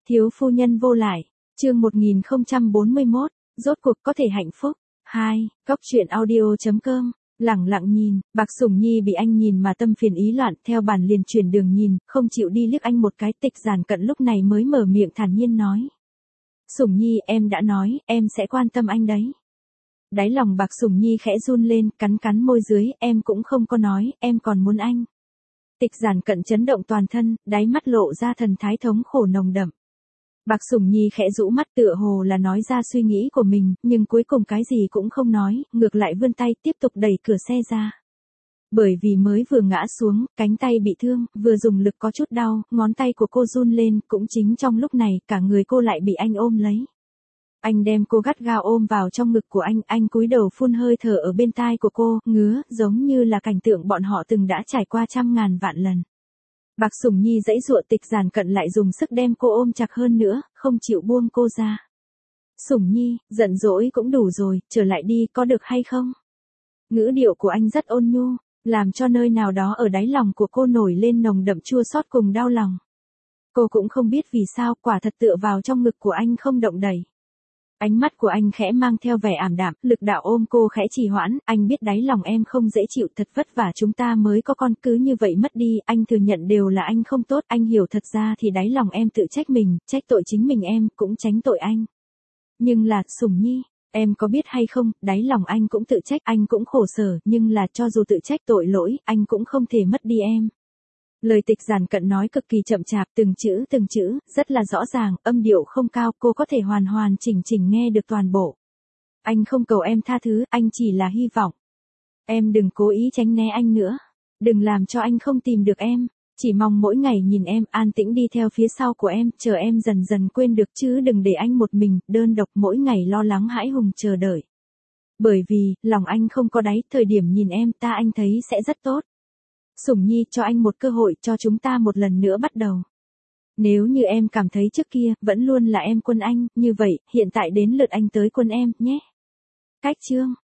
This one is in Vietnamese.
Thiếu phu nhân vô lại, chương 1041, rốt cuộc có thể hạnh phúc. 2. Góc truyện audio.com. Lẳng lặng nhìn, Bạc Sủng Nhi bị anh nhìn mà tâm phiền ý loạn, theo bản liền chuyển đường nhìn, không chịu đi liếc anh một cái. Tịch Giản Cận lúc này mới mở miệng thản nhiên nói. Sủng Nhi, em đã nói, em sẽ quan tâm anh đấy. Đáy lòng Bạc Sủng Nhi khẽ run lên, cắn cắn môi dưới, em cũng không có nói, em còn muốn anh. Tịch Giản Cận chấn động toàn thân, đáy mắt lộ ra thần thái thống khổ nồng đậm. Bạc Sủng Nhi khẽ rũ mắt tựa hồ là nói ra suy nghĩ của mình, nhưng cuối cùng cái gì cũng không nói, ngược lại vươn tay tiếp tục đẩy cửa xe ra. Bởi vì mới vừa ngã xuống, cánh tay bị thương, vừa dùng lực có chút đau, ngón tay của cô run lên, cũng chính trong lúc này, cả người cô lại bị anh ôm lấy. Anh đem cô gắt gao ôm vào trong ngực của anh cúi đầu phun hơi thở ở bên tai của cô, ngứa, giống như là cảnh tượng bọn họ từng đã trải qua trăm ngàn vạn lần. Bạc Sủng Nhi giãy giụa, Tịch Giản Cận lại dùng sức đem cô ôm chặt hơn nữa, không chịu buông cô ra. Sủng Nhi, giận dỗi cũng đủ rồi, trở lại đi, có được hay không? Ngữ điệu của anh rất ôn nhu, làm cho nơi nào đó ở đáy lòng của cô nổi lên nồng đậm chua xót cùng đau lòng. Cô cũng không biết vì sao, quả thật tựa vào trong ngực của anh không động đậy. Ánh mắt của anh khẽ mang theo vẻ ảm đạm, lực đạo ôm cô khẽ trì hoãn, anh biết đáy lòng em không dễ chịu, thật vất vả chúng ta mới có con, cứ như vậy mất đi, anh thừa nhận đều là anh không tốt, anh hiểu thật ra thì đáy lòng em tự trách mình, trách tội chính mình em, cũng tránh tội anh. Nhưng là, Sủng Nhi, em có biết hay không, đáy lòng anh cũng tự trách, anh cũng khổ sở, nhưng là cho dù tự trách tội lỗi, anh cũng không thể mất đi em. Lời Tịch Giản Cận nói cực kỳ chậm chạp, từng chữ, rất là rõ ràng, âm điệu không cao, cô có thể hoàn hoàn chỉnh chỉnh nghe được toàn bộ. Anh không cầu em tha thứ, anh chỉ là hy vọng. Em đừng cố ý tránh né anh nữa. Đừng làm cho anh không tìm được em. Chỉ mong mỗi ngày nhìn em, an tĩnh đi theo phía sau của em, chờ em dần dần quên được, chứ đừng để anh một mình, đơn độc mỗi ngày lo lắng hãi hùng chờ đợi. Bởi vì, lòng anh không có đáy, thời điểm nhìn em ta anh thấy sẽ rất tốt. Sủng Nhi, cho anh một cơ hội, cho chúng ta một lần nữa bắt đầu. Nếu như em cảm thấy trước kia, vẫn luôn là em quân anh, như vậy, hiện tại đến lượt anh tới quân em, nhé. Cách chương